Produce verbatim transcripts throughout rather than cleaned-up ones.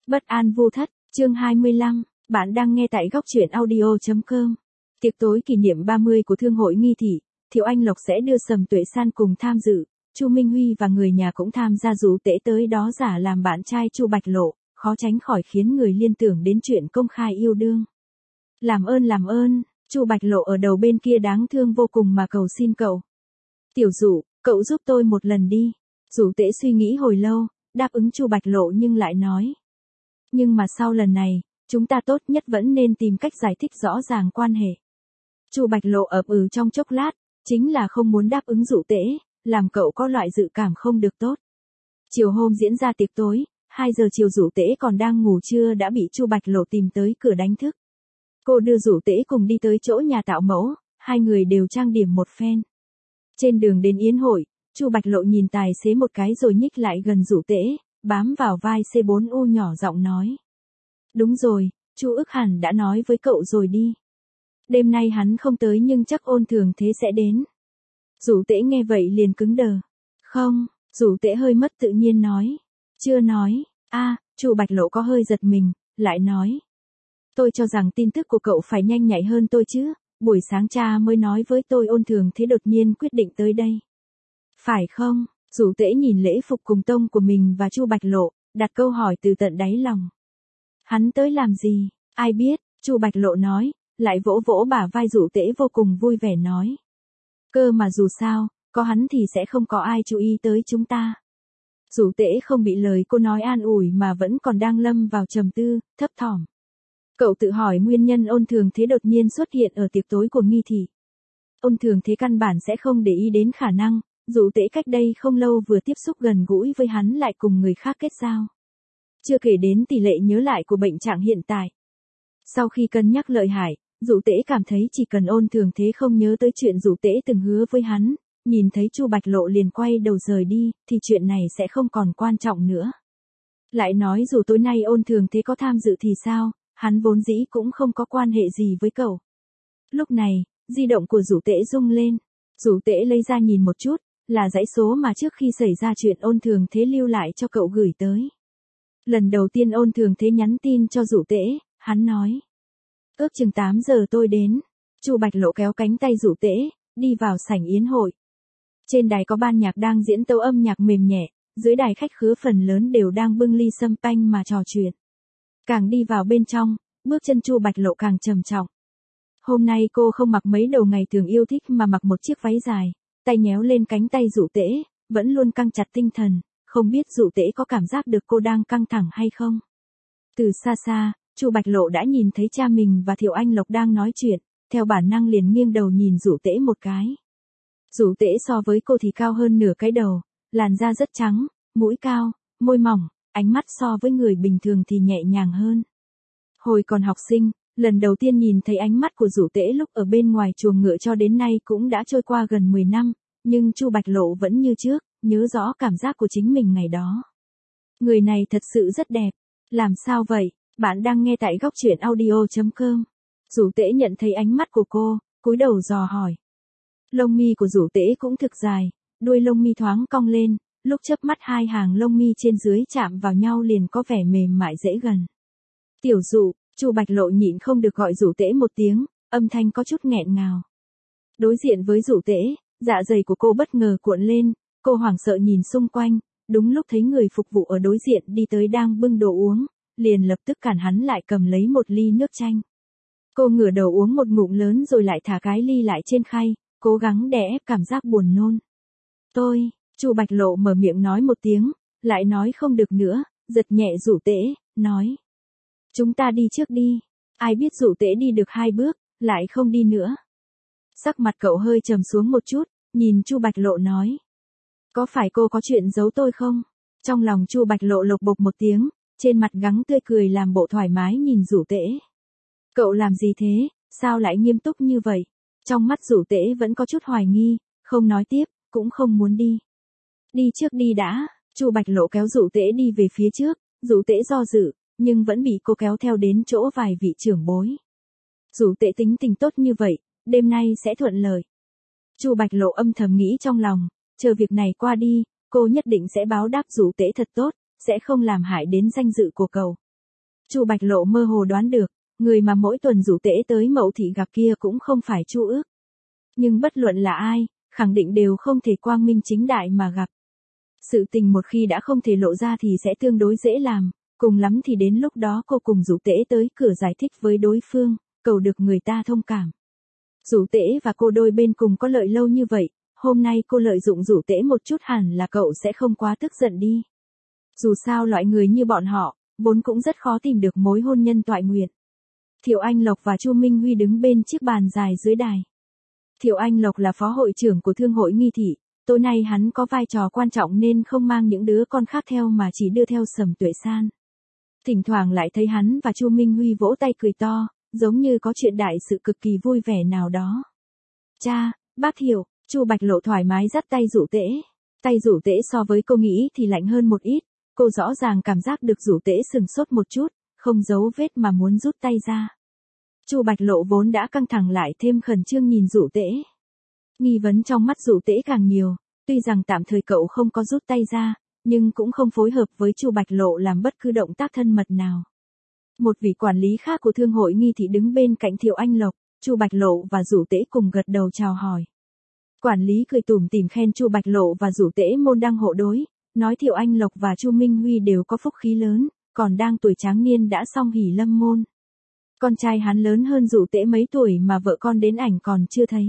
Bất an vô thất, chương hai mươi lăm, bạn đang nghe tại góc truyện audio chấm com. Tiệc tối kỷ niệm ba mươi của Thương hội Nghi Thị, Thiệu Anh Lộc sẽ đưa Sầm Tuệ San cùng tham dự, Chu Minh Huy và người nhà cũng tham gia rủ tễ tới đó giả làm bạn trai Chu Bạch Lộ, khó tránh khỏi khiến người liên tưởng đến chuyện công khai yêu đương. Làm ơn làm ơn, Chu Bạch Lộ ở đầu bên kia đáng thương vô cùng mà cầu xin cậu. Tiểu Dụ, cậu giúp tôi một lần đi. Dụ tễ suy nghĩ hồi lâu, đáp ứng Chu Bạch Lộ nhưng lại nói. Nhưng mà sau lần này, chúng ta tốt nhất vẫn nên tìm cách giải thích rõ ràng quan hệ. Chu Bạch Lộ ậm ừ trong chốc lát, chính là không muốn đáp ứng dụ tễ, làm cậu có loại dự cảm không được tốt. Chiều hôm diễn ra tiệc tối, hai giờ chiều dụ tễ còn đang ngủ trưa đã bị Chu Bạch Lộ tìm tới cửa đánh thức. Cô đưa dụ tễ cùng đi tới chỗ nhà tạo mẫu, hai người đều trang điểm một phen. Trên đường đến yến hội, Chu Bạch Lộ nhìn tài xế một cái rồi nhích lại gần dụ tễ, bám vào vai xê bốn u nhỏ giọng nói. Đúng rồi, Chu Ức hẳn đã nói với cậu rồi đi. Đêm nay hắn không tới nhưng chắc Ôn Thường Thế sẽ đến. Dụ tễ nghe vậy liền cứng đờ. Không, dụ tễ hơi mất tự nhiên nói. Chưa nói, a Chu Bạch Lộ có hơi giật mình, lại nói. Tôi cho rằng tin tức của cậu phải nhanh nhạy hơn tôi chứ, buổi sáng cha mới nói với tôi Ôn Thường Thế đột nhiên quyết định tới đây. Phải không? Dụ tễ nhìn lễ phục cùng tông của mình và Chu Bạch Lộ, đặt câu hỏi từ tận đáy lòng. Hắn tới làm gì? Ai biết? Chu Bạch Lộ nói, lại vỗ vỗ bả vai dụ tễ vô cùng vui vẻ nói. Cơ mà dù sao, có hắn thì sẽ không có ai chú ý tới chúng ta. Dụ tễ không bị lời cô nói an ủi mà vẫn còn đang lâm vào trầm tư, thấp thỏm. Cậu tự hỏi nguyên nhân Ôn Thường Thế đột nhiên xuất hiện ở tiệc tối của Nghi Thị. Ôn Thường Thế căn bản sẽ không để ý đến khả năng, dụ tễ cách đây không lâu vừa tiếp xúc gần gũi với hắn lại cùng người khác kết giao. Chưa kể đến tỷ lệ nhớ lại của bệnh trạng hiện tại. Sau khi cân nhắc lợi hại, dụ tễ cảm thấy chỉ cần Ôn Thường Thế không nhớ tới chuyện dụ tễ từng hứa với hắn, nhìn thấy Chu Bạch Lộ liền quay đầu rời đi, thì chuyện này sẽ không còn quan trọng nữa. Lại nói dù tối nay Ôn Thường Thế có tham dự thì sao, hắn vốn dĩ cũng không có quan hệ gì với cậu. Lúc này, di động của dụ tễ rung lên. Dụ tễ lấy ra nhìn một chút, là dãy số mà trước khi xảy ra chuyện Ôn Thường Thế lưu lại cho cậu gửi tới. Lần đầu tiên Ôn Thường Thế nhắn tin cho dụ tễ, hắn nói. Ước chừng tám giờ tôi đến. Chu Bạch Lộ kéo cánh tay dụ tễ, đi vào sảnh yến hội. Trên đài có ban nhạc đang diễn tấu âm nhạc mềm nhẹ, dưới đài khách khứa phần lớn đều đang bưng ly sâm panh mà trò chuyện. Càng đi vào bên trong, bước chân Chu Bạch Lộ càng trầm trọng. Hôm nay cô không mặc mấy đồ ngày thường yêu thích mà mặc một chiếc váy dài, tay nhéo lên cánh tay dụ tễ, vẫn luôn căng chặt tinh thần, không biết dụ tễ có cảm giác được cô đang căng thẳng hay không. Từ xa xa, Chu Bạch Lộ đã nhìn thấy cha mình và Thiệu Anh Lộc đang nói chuyện, theo bản năng liền nghiêng đầu nhìn dụ tễ một cái. Dụ tễ so với cô thì cao hơn nửa cái đầu, làn da rất trắng, mũi cao, môi mỏng, ánh mắt so với người bình thường thì nhẹ nhàng hơn. Hồi còn học sinh, lần đầu tiên nhìn thấy ánh mắt của dụ tễ lúc ở bên ngoài chuồng ngựa cho đến nay cũng đã trôi qua gần mười năm, nhưng Chu Bạch Lộ vẫn như trước, nhớ rõ cảm giác của chính mình ngày đó. Người này thật sự rất đẹp. Làm sao vậy? Bạn đang nghe tại góc truyện audio chấm com. Dụ tễ nhận thấy ánh mắt của cô, cúi đầu dò hỏi. Lông mi của dụ tễ cũng thực dài, đuôi lông mi thoáng cong lên, lúc chớp mắt hai hàng lông mi trên dưới chạm vào nhau liền có vẻ mềm mại dễ gần. Tiểu Dụ, Chu Bạch Lộ nhịn không được gọi dụ tễ một tiếng, âm thanh có chút nghẹn ngào. Đối diện với dụ tễ, dạ dày của cô bất ngờ cuộn lên, cô hoảng sợ nhìn xung quanh, đúng lúc thấy người phục vụ ở đối diện đi tới đang bưng đồ uống, liền lập tức cản hắn lại cầm lấy một ly nước chanh. Cô ngửa đầu uống một ngụm lớn rồi lại thả cái ly lại trên khay, cố gắng đè ép cảm giác buồn nôn. Tôi, Chu Bạch Lộ mở miệng nói một tiếng, lại nói không được nữa, giật nhẹ dụ tễ, nói. Chúng ta đi trước đi. Ai biết dụ tễ đi được hai bước, lại không đi nữa. Sắc mặt cậu hơi trầm xuống một chút, nhìn Chu Bạch Lộ nói. Có phải cô có chuyện giấu tôi không? Trong lòng Chu Bạch Lộ lộc bộc một tiếng, trên mặt gắng tươi cười làm bộ thoải mái nhìn dụ tễ. Cậu làm gì thế, sao lại nghiêm túc như vậy? Trong mắt dụ tễ vẫn có chút hoài nghi, không nói tiếp, cũng không muốn đi. Đi trước đi đã, Chu Bạch Lộ kéo dụ tễ đi về phía trước, dụ tễ do dự, nhưng vẫn bị cô kéo theo đến chỗ vài vị trưởng bối. Dụ tễ tính tình tốt như vậy, đêm nay sẽ thuận lợi. Chu Bạch Lộ âm thầm nghĩ trong lòng, chờ việc này qua đi, cô nhất định sẽ báo đáp dụ tễ thật tốt, sẽ không làm hại đến danh dự của cậu. Chu Bạch Lộ mơ hồ đoán được, người mà mỗi tuần rủ Tễ tới Mậu Thị gặp kia cũng không phải Chu Ước. Nhưng bất luận là ai, khẳng định đều không thể quang minh chính đại mà gặp. Sự tình một khi đã không thể lộ ra thì sẽ tương đối dễ làm, cùng lắm thì đến lúc đó cô cùng rủ Tễ tới cửa giải thích với đối phương, cầu được người ta thông cảm. Rủ Tễ và cô đôi bên cùng có lợi lâu như vậy, hôm nay cô lợi dụng rủ Tễ một chút hẳn là cậu sẽ không quá tức giận đi. Dù sao loại người như bọn họ, vốn cũng rất khó tìm được mối hôn nhân toại nguyện. Thiệu Anh Lộc và Chu Minh Huy đứng bên chiếc bàn dài dưới đài. Thiệu Anh Lộc là phó hội trưởng của Thương hội Nghi Thị, tối nay hắn có vai trò quan trọng nên không mang những đứa con khác theo mà chỉ đưa theo Sầm Tuệ San. Thỉnh thoảng lại thấy hắn và Chu Minh Huy vỗ tay cười to, giống như có chuyện đại sự cực kỳ vui vẻ nào đó. Cha, bác Thiệu, Chu Bạch Lộ thoải mái dắt tay rủ Tễ. Tay rủ Tễ so với cô nghĩ thì lạnh hơn một ít, cô rõ ràng cảm giác được rủ Tễ sừng sốt một chút, không giấu vết mà muốn rút tay ra. Chu Bạch Lộ vốn đã căng thẳng lại thêm khẩn trương nhìn rủ Tễ. Nghi vấn trong mắt rủ Tễ càng nhiều, tuy rằng tạm thời cậu không có rút tay ra, nhưng cũng không phối hợp với Chu Bạch Lộ làm bất cứ động tác thân mật nào. Một vị quản lý khác của Thương hội Nghi Thị đứng bên cạnh Thiệu Anh Lộc, Chu Bạch Lộ và rủ Tễ cùng gật đầu chào hỏi. Quản lý cười tủm tỉm khen Chu Bạch Lộ và rủ Tễ môn đăng hộ đối, nói Thiệu Anh Lộc và Chu Minh Huy đều có phúc khí lớn, còn đang tuổi tráng niên đã xong hỷ lâm môn. Con trai hắn lớn hơn rủ Tễ mấy tuổi mà vợ con đến ảnh còn chưa thấy.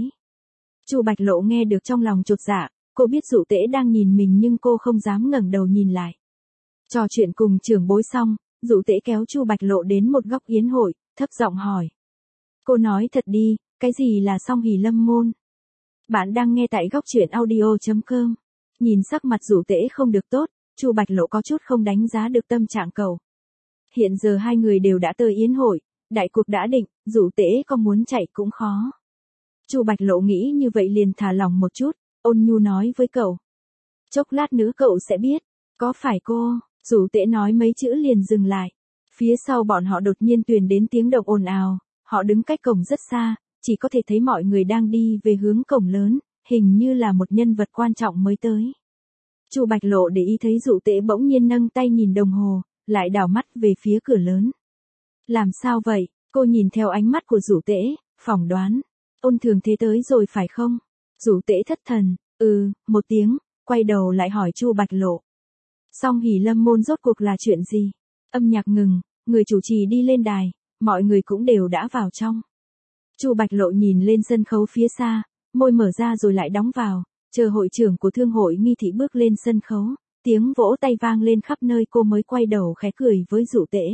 Chu Bạch Lộ nghe được trong lòng chột dạ, cô biết rủ Tễ đang nhìn mình nhưng cô không dám ngẩng đầu nhìn lại. Trò chuyện cùng trưởng bối xong, rủ Tễ kéo Chu Bạch Lộ đến một góc yến hội, thấp giọng hỏi. Cô nói thật đi, cái gì là song hỷ lâm môn? Bạn đang nghe tại góc truyện audio chấm com. Nhìn sắc mặt rủ Tễ không được tốt, Chu Bạch Lộ có chút không đánh giá được tâm trạng cậu. Hiện giờ hai người đều đã tới yến hội, đại cuộc đã định, rủ Tễ có muốn chạy cũng khó. Chu Bạch Lộ nghĩ như vậy liền thả lòng một chút, ôn nhu nói với cậu. Chốc lát nữa cậu sẽ biết, có phải cô? Rủ Tễ nói mấy chữ liền dừng lại. Phía sau bọn họ đột nhiên truyền đến tiếng động ồn ào, họ đứng cách cổng rất xa, chỉ có thể thấy mọi người đang đi về hướng cổng lớn, hình như là một nhân vật quan trọng mới tới. Chu Bạch Lộ để ý thấy rủ Tễ bỗng nhiên nâng tay nhìn đồng hồ, lại đảo mắt về phía cửa lớn. Làm sao vậy? Cô nhìn theo ánh mắt của rủ Tễ, phỏng đoán. Ôn Thường Thế tới rồi phải không? Rủ Tễ thất thần, ừ, một tiếng, quay đầu lại hỏi Chu Bạch Lộ. Song hỷ lâm môn rốt cuộc là chuyện gì? Âm nhạc ngừng, người chủ trì đi lên đài, mọi người cũng đều đã vào trong. Chu Bạch Lộ nhìn lên sân khấu phía xa, môi mở ra rồi lại đóng vào, chờ hội trưởng của Thương hội Nghi Thị bước lên sân khấu, tiếng vỗ tay vang lên khắp nơi cô mới quay đầu khẽ cười với rủ Tễ.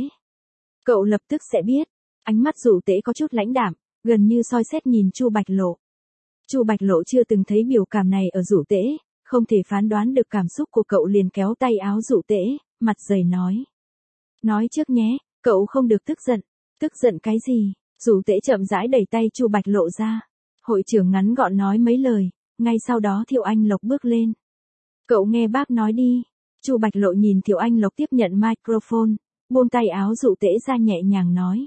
Cậu lập tức sẽ biết. Ánh mắt rủ Tễ có chút lãnh đạm, gần như soi xét nhìn Chu Bạch Lộ. Chu Bạch Lộ chưa từng thấy biểu cảm này ở rủ Tễ, không thể phán đoán được cảm xúc của cậu liền kéo tay áo rủ Tễ, mặt dày nói. Nói trước nhé, cậu không được tức giận. Tức giận cái gì? Rủ Tễ chậm rãi đẩy tay Chu Bạch Lộ ra. Hội trưởng ngắn gọn nói mấy lời, ngay sau đó Thiệu Anh Lộc bước lên. Cậu nghe bác nói đi. Chu Bạch Lộ nhìn Thiệu Anh Lộc tiếp nhận microphone, buông tay áo rủ Tễ ra nhẹ nhàng nói.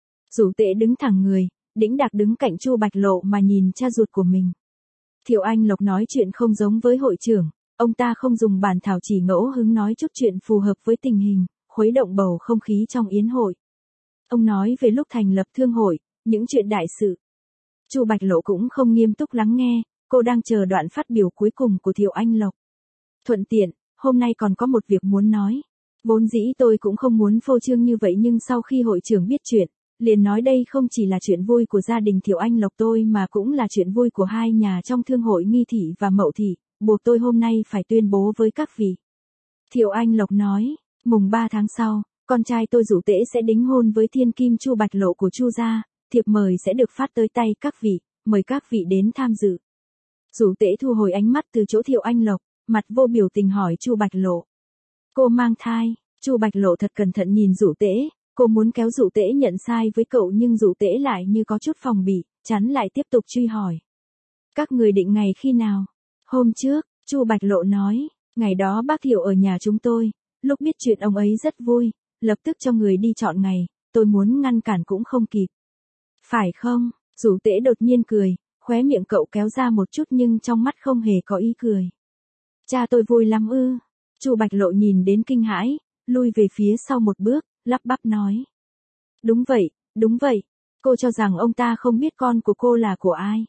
Rủ Tễ đứng thẳng người, đĩnh đạc đứng cạnh Chu Bạch Lộ mà nhìn cha ruột của mình. Thiệu Anh Lộc nói chuyện không giống với hội trưởng, ông ta không dùng bản thảo chỉ ngẫu hứng nói chút chuyện phù hợp với tình hình, khuấy động bầu không khí trong yến hội. Ông nói về lúc thành lập thương hội, những chuyện đại sự. Chu Bạch Lộ cũng không nghiêm túc lắng nghe, cô đang chờ đoạn phát biểu cuối cùng của Thiệu Anh Lộc. Thuận tiện, hôm nay còn có một việc muốn nói. Vốn dĩ tôi cũng không muốn phô trương như vậy nhưng sau khi hội trưởng biết chuyện, liền nói đây không chỉ là chuyện vui của gia đình Thiệu Anh Lộc tôi mà cũng là chuyện vui của hai nhà trong Thương hội Nghi Thị và Mậu Thị, buộc tôi hôm nay phải tuyên bố với các vị. Thiệu Anh Lộc nói, mùng ba tháng sau, con trai tôi rủ Tễ sẽ đính hôn với thiên kim Chu Bạch Lộ của Chu gia, thiệp mời sẽ được phát tới tay các vị, mời các vị đến tham dự. Rủ Tễ thu hồi ánh mắt từ chỗ Thiệu Anh Lộc, mặt vô biểu tình hỏi Chu Bạch Lộ. Cô mang thai? Chu Bạch Lộ thật cẩn thận nhìn rủ Tễ, cô muốn kéo rủ Tễ nhận sai với cậu nhưng rủ Tễ lại như có chút phòng bị, chắn lại tiếp tục truy hỏi. Các người định ngày khi nào? Hôm trước, Chu Bạch Lộ nói, ngày đó bác Thiệu ở nhà chúng tôi, lúc biết chuyện ông ấy rất vui, lập tức cho người đi chọn ngày, tôi muốn ngăn cản cũng không kịp. Phải không? Rủ Tễ đột nhiên cười, khóe miệng cậu kéo ra một chút nhưng trong mắt không hề có ý cười. Cha tôi vui lắm ư? Chu Bạch Lộ nhìn đến kinh hãi, lui về phía sau một bước, lắp bắp nói. Đúng vậy, đúng vậy. Cô cho rằng ông ta không biết con của cô là của ai.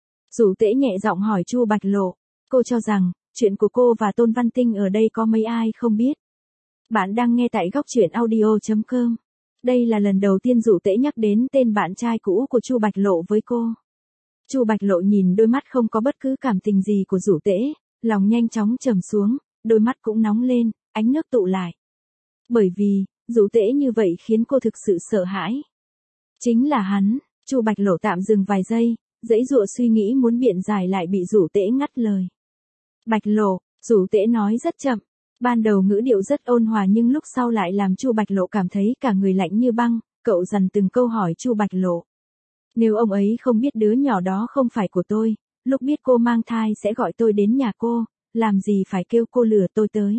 Dụ Tễ nhẹ giọng hỏi Chu Bạch Lộ. Cô cho rằng, chuyện của cô và Tôn Văn Tinh ở đây có mấy ai không biết. Bạn đang nghe tại góc truyện audio.com. Đây là lần đầu tiên Dụ Tễ nhắc đến tên bạn trai cũ của Chu Bạch Lộ với cô. Chu Bạch Lộ nhìn đôi mắt không có bất cứ cảm tình gì của Dụ Tễ, lòng nhanh chóng trầm xuống, đôi mắt cũng nóng lên, ánh nước tụ lại. Bởi vì, Dụ Tễ như vậy khiến cô thực sự sợ hãi. Chính là hắn. Chu Bạch Lộ tạm dừng vài giây, giãy giụa suy nghĩ muốn biện giải lại bị Dụ Tễ ngắt lời. Bạch Lộ, Dụ Tễ nói rất chậm, ban đầu ngữ điệu rất ôn hòa nhưng lúc sau lại làm Chu Bạch Lộ cảm thấy cả người lạnh như băng, cậu dằn từng câu hỏi Chu Bạch Lộ. Nếu ông ấy không biết đứa nhỏ đó không phải của tôi, lúc biết cô mang thai sẽ gọi tôi đến nhà cô, làm gì phải kêu cô lừa tôi tới.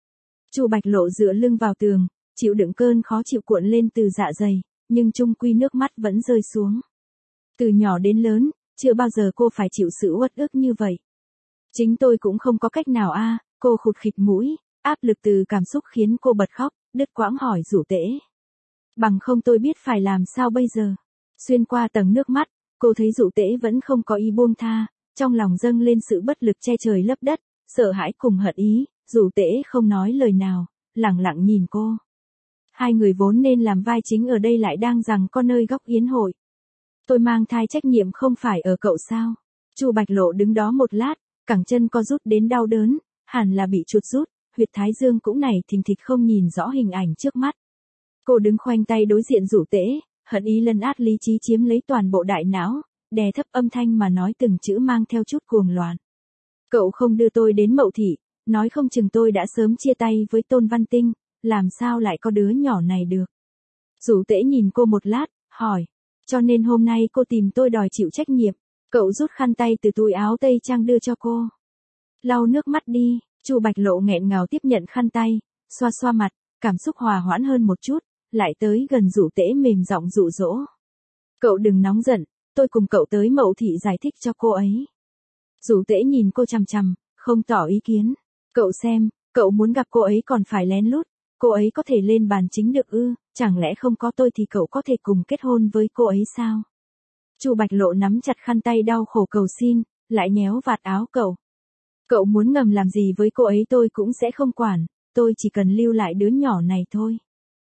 Chu Bạch Lộ dựa lưng vào tường, chịu đựng cơn khó chịu cuộn lên từ dạ dày, nhưng chung quy nước mắt vẫn rơi xuống. Từ nhỏ đến lớn, chưa bao giờ cô phải chịu sự uất ức như vậy. Chính tôi cũng không có cách nào a, cô khụt khịt mũi, áp lực từ cảm xúc khiến cô bật khóc, đứt quãng hỏi Dụ Tễ. Bằng không tôi biết phải làm sao bây giờ. Xuyên qua tầng nước mắt, cô thấy Dụ Tễ vẫn không có ý buông tha, trong lòng dâng lên sự bất lực che trời lấp đất, sợ hãi cùng hận ý, Dụ Tễ không nói lời nào, lặng lặng nhìn cô. Hai người vốn nên làm vai chính ở đây lại đang giằng co nơi góc yến hội. Tôi mang thai trách nhiệm không phải ở cậu sao? Chu Bạch Lộ đứng đó một lát, cẳng chân co rút đến đau đớn, hẳn là bị chuột rút, huyệt thái dương cũng nảy thình thịch không nhìn rõ hình ảnh trước mắt. Cô đứng khoanh tay đối diện Dụ Tễ, hận ý lấn át lý trí chiếm lấy toàn bộ đại não, đè thấp âm thanh mà nói từng chữ mang theo chút cuồng loạn. Cậu không đưa tôi đến Mậu Thị, nói không chừng tôi đã sớm chia tay với Tôn Văn Tinh, làm sao lại có đứa nhỏ này được. Dụ Tễ nhìn cô một lát, hỏi, cho nên hôm nay cô tìm tôi đòi chịu trách nhiệm. Cậu rút khăn tay từ túi áo tây trang đưa cho cô. Lau nước mắt đi. Chu Bạch Lộ nghẹn ngào tiếp nhận khăn tay, xoa xoa mặt, cảm xúc hòa hoãn hơn một chút, lại tới gần Dụ Tễ mềm giọng dụ dỗ. Cậu đừng nóng giận, tôi cùng cậu tới Mậu Thị giải thích cho cô ấy. Dụ Tễ nhìn cô chằm chằm, không tỏ ý kiến. Cậu xem, cậu muốn gặp cô ấy còn phải lén lút, cô ấy có thể lên bàn chính được ư, chẳng lẽ không có tôi thì cậu có thể cùng kết hôn với cô ấy sao? Chu Bạch Lộ nắm chặt khăn tay đau khổ cầu xin, lại nhéo vạt áo cậu. Cậu muốn ngầm làm gì với cô ấy tôi cũng sẽ không quản, tôi chỉ cần lưu lại đứa nhỏ này thôi.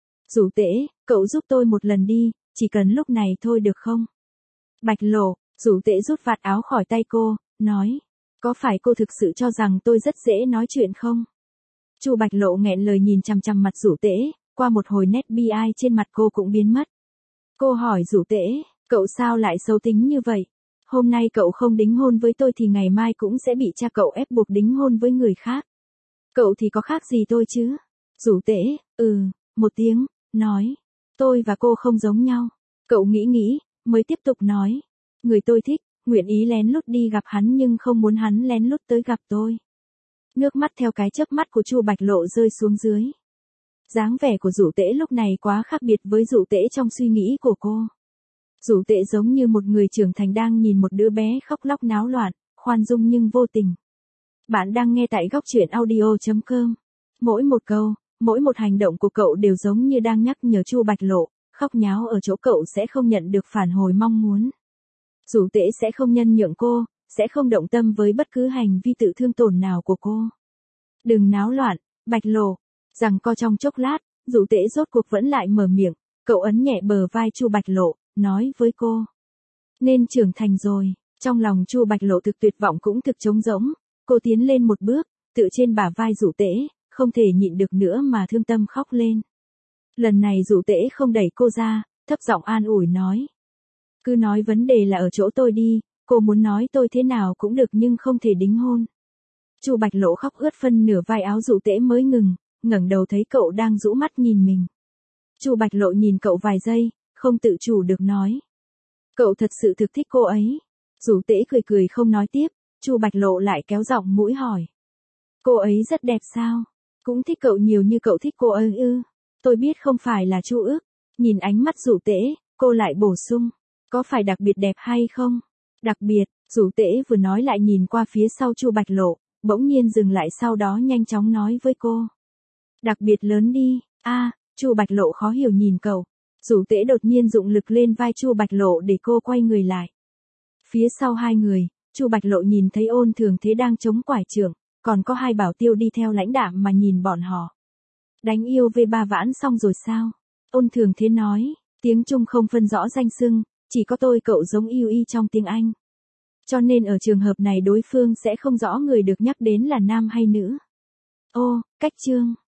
Dụ Tễ, cậu giúp tôi một lần đi, chỉ cần lúc này thôi được không? Bạch Lộ, Dụ Tễ rút vạt áo khỏi tay cô, nói, có phải cô thực sự cho rằng tôi rất dễ nói chuyện không? Chu Bạch Lộ nghẹn lời nhìn chằm chằm mặt Dụ Tễ, qua một hồi nét bi ai trên mặt cô cũng biến mất. Cô hỏi Dụ Tễ, cậu sao lại xấu tính như vậy? Hôm nay cậu không đính hôn với tôi thì ngày mai cũng sẽ bị cha cậu ép buộc đính hôn với người khác. Cậu thì có khác gì tôi chứ? Dụ Tễ, ừ, một tiếng, nói, tôi và cô không giống nhau. Cậu nghĩ nghĩ, mới tiếp tục nói, người tôi thích, nguyện ý lén lút đi gặp hắn nhưng không muốn hắn lén lút tới gặp tôi. Nước mắt theo cái chớp mắt của Chu Bạch Lộ rơi xuống dưới. Dáng vẻ của Dụ Tễ lúc này quá khác biệt với Dụ Tễ trong suy nghĩ của cô. Dụ Tễ giống như một người trưởng thành đang nhìn một đứa bé khóc lóc náo loạn, khoan dung nhưng vô tình. Bạn đang nghe tại góc truyện audio.com. Mỗi một câu, mỗi một hành động của cậu đều giống như đang nhắc nhở Chu Bạch Lộ, khóc nháo ở chỗ cậu sẽ không nhận được phản hồi mong muốn. Dụ Tễ sẽ không nhân nhượng cô, sẽ không động tâm với bất cứ hành vi tự thương tổn nào của cô. Đừng náo loạn, Bạch Lộ. Rằng co trong chốc lát, Dụ Tễ rốt cuộc vẫn lại mở miệng, cậu ấn nhẹ bờ vai Chu Bạch Lộ, nói với cô. Nên trưởng thành rồi. Trong lòng Chu Bạch Lộ thực tuyệt vọng cũng thực trống rỗng, cô tiến lên một bước, tự trên bả vai Dụ Tễ, không thể nhịn được nữa mà thương tâm khóc lên. Lần này Dụ Tễ không đẩy cô ra, thấp giọng an ủi nói. Cứ nói vấn đề là ở chỗ tôi đi, cô muốn nói tôi thế nào cũng được nhưng không thể đính hôn. Chu Bạch Lộ khóc ướt phân nửa vai áo Dụ Tễ mới ngừng, ngẩng đầu thấy cậu đang rũ mắt nhìn mình. Chu Bạch Lộ nhìn cậu vài giây, không tự chủ được nói. Cậu thật sự thực thích cô ấy. Dụ Tễ cười cười không nói tiếp, Chu Bạch Lộ lại kéo giọng mũi hỏi. Cô ấy rất đẹp sao? Cũng thích cậu nhiều như cậu thích cô ấy ư? Tôi biết không phải là Chu ước. Nhìn ánh mắt Dụ Tễ, cô lại bổ sung. Có phải đặc biệt đẹp hay không? Đặc biệt, Dụ Tễ vừa nói lại nhìn qua phía sau Chu Bạch Lộ, bỗng nhiên dừng lại sau đó nhanh chóng nói với cô. Đặc biệt lớn đi, a, Chu Bạch Lộ khó hiểu nhìn cậu. Rủ Tễ đột nhiên dụng lực lên vai Chu Bạch Lộ để cô quay người lại. Phía sau hai người, Chu Bạch Lộ nhìn thấy Ôn Thường Thế đang chống quải trưởng, còn có hai bảo tiêu đi theo lãnh đạm mà nhìn bọn họ. Đánh yêu vê ba vãn xong rồi sao? Ôn Thường Thế nói, tiếng Trung không phân rõ danh xưng, chỉ có tôi cậu giống yêu y trong tiếng Anh. Cho nên ở trường hợp này đối phương sẽ không rõ người được nhắc đến là nam hay nữ. Ô, cách chương.